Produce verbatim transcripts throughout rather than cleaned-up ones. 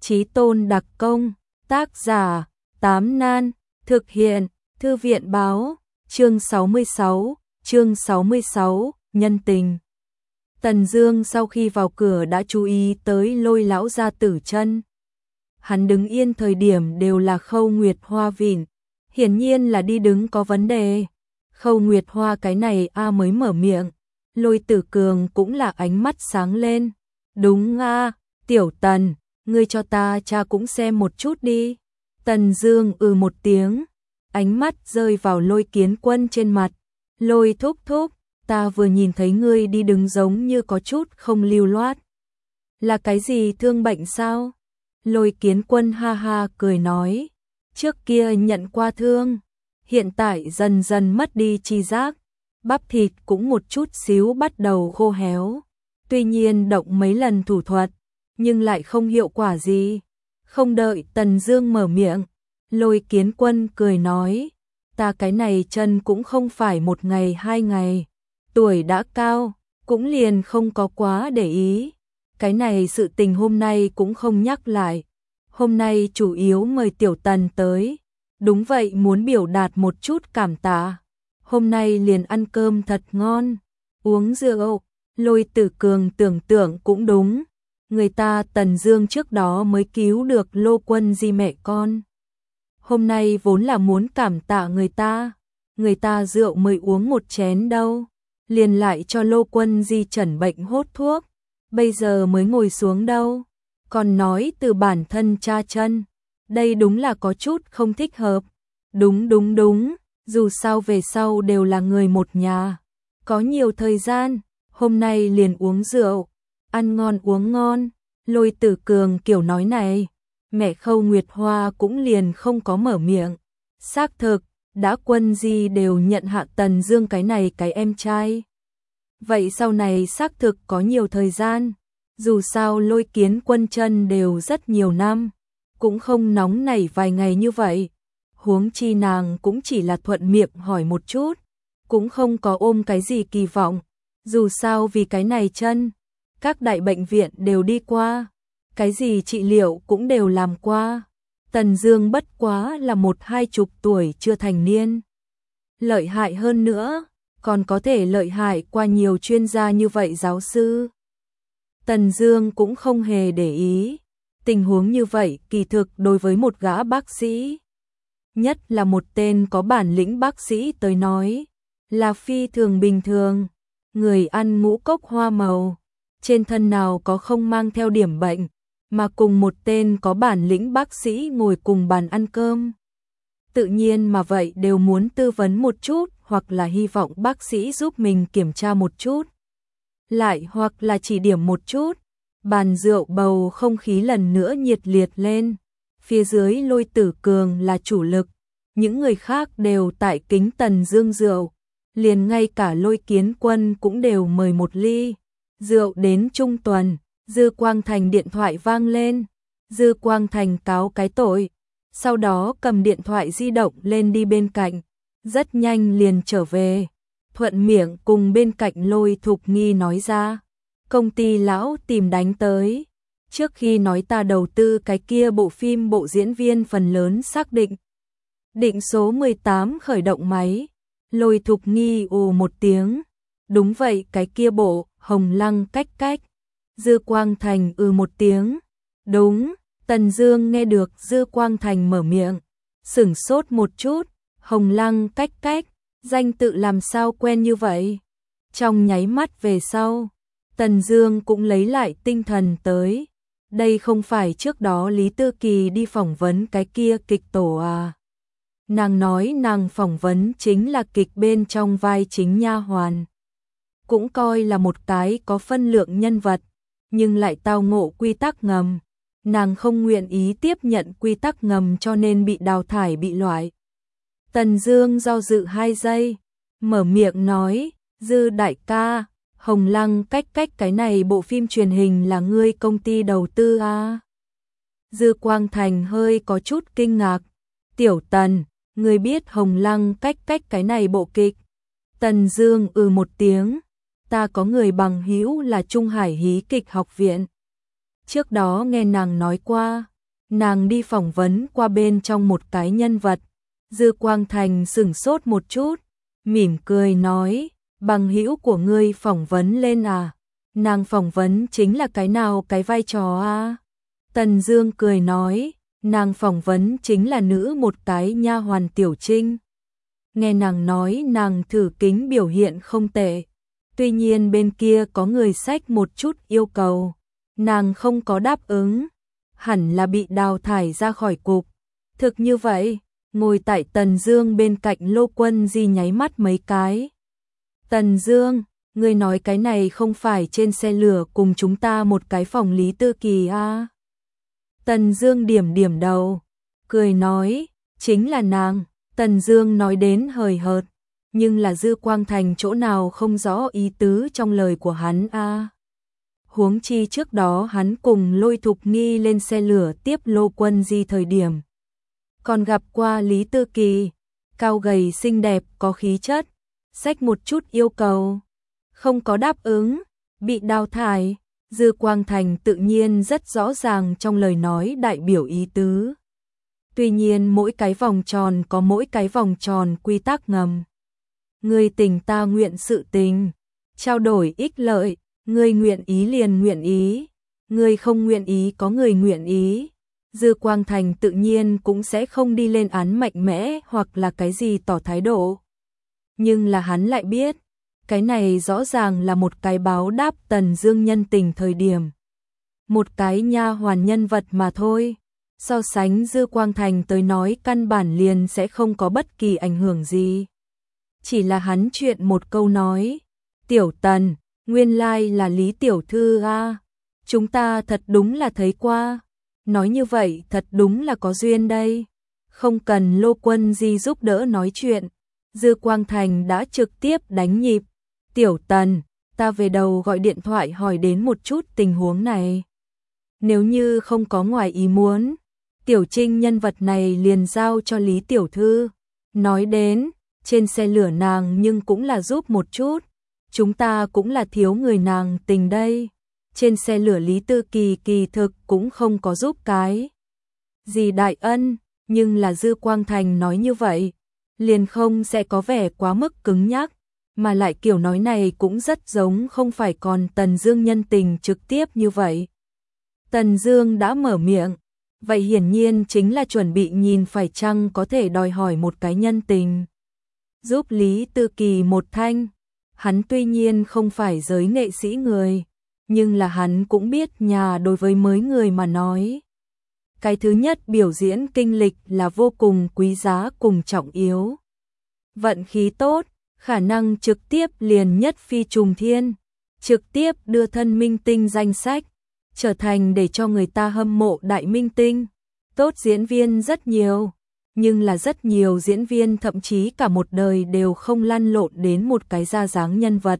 Chí tôn đặc công, tác giả, Tám Nan, thực hiện, Thư viện báo, chương sáu mươi sáu, chương sáu mươi sáu, nhân tình. Tần Dương sau khi vào cửa đã chú ý tới Lôi lão gia tử chân. Hắn đứng yên thời điểm đều là Khâu Nguyệt Hoa vịn, hiển nhiên là đi đứng có vấn đề. Khâu Nguyệt Hoa cái này a mới mở miệng, Lôi Tử Cường cũng là ánh mắt sáng lên. Đúng a, Tiểu Tần, ngươi cho ta cha cũng xem một chút đi. Tần Dương ừ một tiếng, ánh mắt rơi vào Lôi Kiến Quân trên mặt. Lôi thúc thúc, ta vừa nhìn thấy ngươi đi đứng giống như có chút không lưu loát. Là cái gì thương bệnh sao? Lôi Kiến Quân ha ha cười nói, trước kia nhận qua thương, hiện tại dần dần mất đi tri giác, bắp thịt cũng một chút xíu bắt đầu khô héo. Tuy nhiên động mấy lần thủ thuật, nhưng lại không hiệu quả gì. Không đợi Tần Dương mở miệng, Lôi Kiến Quân cười nói, ta cái này chân cũng không phải một ngày hai ngày, tuổi đã cao, cũng liền không có quá để ý. Cái này sự tình hôm nay cũng không nhắc lại. Hôm nay chủ yếu mời Tiểu Tần tới, đúng vậy muốn biểu đạt một chút cảm tạ. Hôm nay liền ăn cơm thật ngon, uống rượu. Lôi Tử Cường tưởng tượng cũng đúng, người ta Tần Dương trước đó mới cứu được Lô Quân Di mẹ con. Hôm nay vốn là muốn cảm tạ người ta, người ta rượu mới uống một chén đâu, liền lại cho Lô Quân Di chẩn bệnh hốt thuốc, bây giờ mới ngồi xuống đâu, còn nói từ bản thân cha chân, đây đúng là có chút không thích hợp. Đúng đúng đúng, dù sao về sau đều là người một nhà, có nhiều thời gian, hôm nay liền uống rượu, ăn ngon uống ngon. Lôi Tử Cường kiểu nói này, mẹ Khâu Nguyệt Hoa cũng liền không có mở miệng. Xác thực, đã Quân Di đều nhận hạ Tần Dương cái này cái em trai. Vậy sau này xác thực có nhiều thời gian, dù sao Lôi Kiến Quân chân đều rất nhiều năm, cũng không nóng nảy vài ngày như vậy. Huống chi nàng cũng chỉ là thuận miệng hỏi một chút, cũng không có ôm cái gì kỳ vọng. Dù sao vì cái này chân, các đại bệnh viện đều đi qua, cái gì trị liệu cũng đều làm qua. Tần Dương bất quá là một hai chục tuổi chưa thành niên. Lợi hại hơn nữa, còn có thể lợi hại qua nhiều chuyên gia như vậy giáo sư. Tần Dương cũng không hề để ý. Tình huống như vậy kỳ thực đối với một gã bác sĩ, nhất là một tên có bản lĩnh bác sĩ tới nói, là phi thường bình thường. Người ăn ngũ cốc hoa màu, trên thân nào có không mang theo điểm bệnh, mà cùng một tên có bản lĩnh bác sĩ ngồi cùng bàn ăn cơm. Tự nhiên mà vậy đều muốn tư vấn một chút, hoặc là hy vọng bác sĩ giúp mình kiểm tra một chút, lại hoặc là chỉ điểm một chút. Bàn rượu bầu không khí lần nữa nhiệt liệt lên, phía dưới Lôi Tử Cường là chủ lực, những người khác đều tại kính Tần Dương rượu. Liền ngay cả Lôi Kiến Quân cũng đều mời một ly. Rượu đến trung tuần, Dư Quang Thành điện thoại vang lên. Dư Quang Thành cáo cái tội, sau đó cầm điện thoại di động lên đi bên cạnh, rất nhanh liền trở về. Thuận miệng cùng bên cạnh Lôi Thục Nghi nói ra, công ty lão tìm đánh tới. Trước khi nói ta đầu tư cái kia bộ phim bộ diễn viên phần lớn xác định. Định số mười tám khởi động máy. Lôi Thục Nghi ồ một tiếng. Đúng vậy cái kia bộ, Hồng Lăng cách cách. Dư Quang Thành ừ một tiếng. Đúng, Tần Dương nghe được Dư Quang Thành mở miệng, sửng sốt một chút. Hồng Lăng cách cách, danh tự làm sao quen như vậy? Trong nháy mắt về sau, Tần Dương cũng lấy lại tinh thần tới. Đây không phải trước đó Lý Tư Kỳ đi phỏng vấn cái kia kịch tổ à? Nàng nói nàng phỏng vấn chính là kịch bên trong vai chính nha hoàn, cũng coi là một cái có phân lượng nhân vật, nhưng lại tao ngộ quy tắc ngầm. Nàng không nguyện ý tiếp nhận quy tắc ngầm cho nên bị đào thải bị loại. Tần Dương do dự hai giây, mở miệng nói, Dư đại ca, Hồng Lăng cách cách cái này bộ phim truyền hình là ngươi công ty đầu tư à? Dư Quang Thành hơi có chút kinh ngạc. Tiểu Tần, ngươi biết Hồng Lăng cách cách cái này bộ kịch? Tần Dương ừ một tiếng, ta có người bằng hữu là Trung Hải hí kịch học viện. Trước đó nghe nàng nói qua, nàng đi phỏng vấn qua bên trong một cái nhân vật. Dư Quang Thành sửng sốt một chút, mỉm cười nói, bằng hữu của ngươi phỏng vấn lên à? Nàng phỏng vấn chính là cái nào cái vai trò à? Tần Dương cười nói, nàng phỏng vấn chính là nữ một cái nha hoàn Tiểu Trinh. Nghe nàng nói nàng thử kính biểu hiện không tệ. Tuy nhiên bên kia có người xách một chút yêu cầu, nàng không có đáp ứng, hẳn là bị đào thải ra khỏi cục. Thực như vậy, ngồi tại Tần Dương bên cạnh Lô Quân Di nháy mắt mấy cái. Tần Dương, ngươi nói cái này không phải trên xe lửa cùng chúng ta một cái phòng Lý Tư Kỳ à? Tần Dương điểm điểm đầu, cười nói, chính là nàng. Tần Dương nói đến hời hợt, nhưng là Dư Quang Thành chỗ nào không rõ ý tứ trong lời của hắn a. À? Huống chi trước đó hắn cùng Lôi Thục Nghi lên xe lửa tiếp Lô Quân Di thời điểm, còn gặp qua Lý Tư Kỳ, cao gầy xinh đẹp có khí chất, xách một chút yêu cầu, không có đáp ứng, bị đào thải. Dư Quang Thành tự nhiên rất rõ ràng trong lời nói đại biểu ý tứ. Tuy nhiên mỗi cái vòng tròn có mỗi cái vòng tròn quy tắc ngầm. Ngươi tình ta nguyện sự tình, trao đổi ích lợi, ngươi nguyện ý liền nguyện ý, ngươi không nguyện ý có người nguyện ý. Dư Quang Thành tự nhiên cũng sẽ không đi lên án mạnh mẽ hoặc là cái gì tỏ thái độ. Nhưng là hắn lại biết, cái này rõ ràng là một cái báo đáp Tần Dương nhân tình thời điểm. Một cái nha hoàn nhân vật mà thôi. So sánh Dư Quang Thành tới nói căn bản liền sẽ không có bất kỳ ảnh hưởng gì. Chỉ là hắn chuyện một câu nói, Tiểu Tần, nguyên lai là Lý Tiểu Thư a, chúng ta thật đúng là thấy qua. Nói như vậy thật đúng là có duyên đây. Không cần Lô Quân Di giúp đỡ nói chuyện, Dư Quang Thành đã trực tiếp đánh nhịp. Tiểu Tần, ta về đầu gọi điện thoại hỏi đến một chút tình huống này. Nếu như không có ngoài ý muốn, Tiểu Trinh nhân vật này liền giao cho Lý Tiểu Thư. Nói đến, trên xe lửa nàng nhưng cũng là giúp một chút. Chúng ta cũng là thiếu người nàng tình đây. Trên xe lửa Lý Tư Kỳ kỳ thực cũng không có giúp cái gì đại ân, nhưng là Dư Quang Thành nói như vậy, liền không sẽ có vẻ quá mức cứng nhắc, mà lại kiểu nói này cũng rất giống không phải còn Tần Dương nhân tình trực tiếp như vậy. Tần Dương đã mở miệng, vậy hiển nhiên chính là chuẩn bị nhìn phải chăng có thể đòi hỏi một cái nhân tình. Giúp Lý Tư Kỳ một thanh, hắn tuy nhiên không phải giới nghệ sĩ người, nhưng là hắn cũng biết nhà đối với mới người mà nói. Cái thứ nhất biểu diễn kinh lịch là vô cùng quý giá cùng trọng yếu. Vận khí tốt, khả năng trực tiếp liền nhất phi trùng thiên, trực tiếp đưa thân minh tinh danh sách, trở thành để cho người ta hâm mộ đại minh tinh. Tốt diễn viên rất nhiều, nhưng là rất nhiều diễn viên thậm chí cả một đời đều không lăn lộn đến một cái ra dáng nhân vật.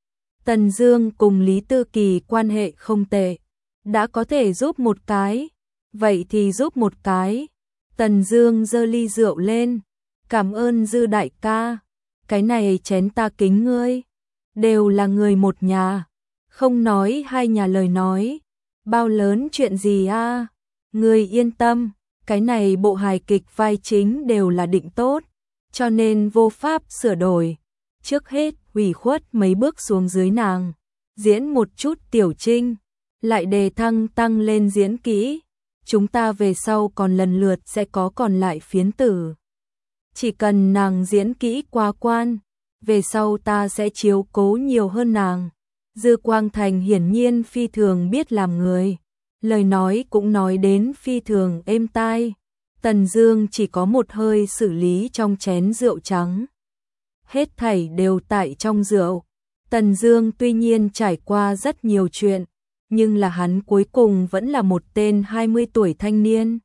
Tần Dương cùng Lý Tư Kỳ quan hệ không tệ, đã có thể giúp một cái, vậy thì giúp một cái. Tần Dương giơ ly rượu lên, cảm ơn Dư đại ca, cái này chén ta kính ngươi, đều là người một nhà, không nói hai nhà lời nói, bao lớn chuyện gì a? Ngươi yên tâm, cái này bộ hài kịch vai chính đều là định tốt, cho nên vô pháp sửa đổi. Trước hết ủy khuất mấy bước xuống dưới nàng, diễn một chút Tiểu Trinh, lại đề thăng tăng lên diễn kỹ. Chúng ta về sau còn lần lượt sẽ có còn lại phiến tử. Chỉ cần nàng diễn kỹ qua quan, về sau ta sẽ chiếu cố nhiều hơn nàng. Dư Quang Thành hiển nhiên phi thường biết làm người, lời nói cũng nói đến phi thường êm tai. Tần Dương chỉ có một hơi xử lý trong chén rượu trắng. Hết thảy đều tại trong rượu. Tần Dương tuy nhiên trải qua rất nhiều chuyện, nhưng là hắn cuối cùng vẫn là một tên hai mươi tuổi thanh niên.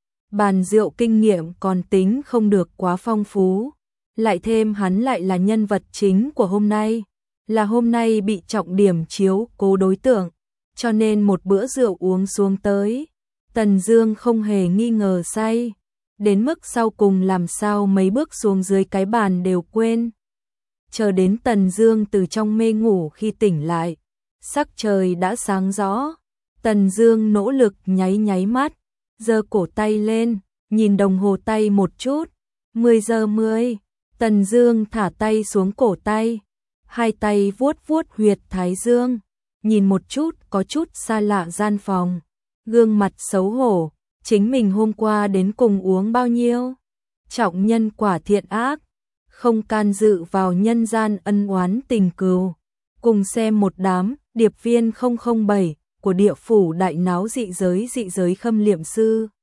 Bàn rượu kinh nghiệm còn tính không được quá phong phú, lại thêm hắn lại là nhân vật chính của hôm nay, là hôm nay bị trọng điểm chiếu cố đối tượng, cho nên một bữa rượu uống xuống tới, Tần Dương không hề nghi ngờ say, đến mức sau cùng làm sao mấy bước xuống dưới cái bàn đều quên. Chờ đến Tần Dương từ trong mê ngủ khi tỉnh lại, sắc trời đã sáng rõ. Tần Dương nỗ lực nháy nháy mắt, giơ cổ tay lên, nhìn đồng hồ tay một chút, mười giờ mười. Tần Dương thả tay xuống cổ tay, hai tay vuốt vuốt huyệt thái dương, nhìn một chút có chút xa lạ gian phòng, gương mặt xấu hổ, chính mình hôm qua đến cùng uống bao nhiêu? Trọng nhân quả thiện ác, không can dự vào nhân gian ân oán tình cừu. Cùng xem một đám điệp viên không không bảy của địa phủ đại náo dị giới dị giới khâm liệm sư.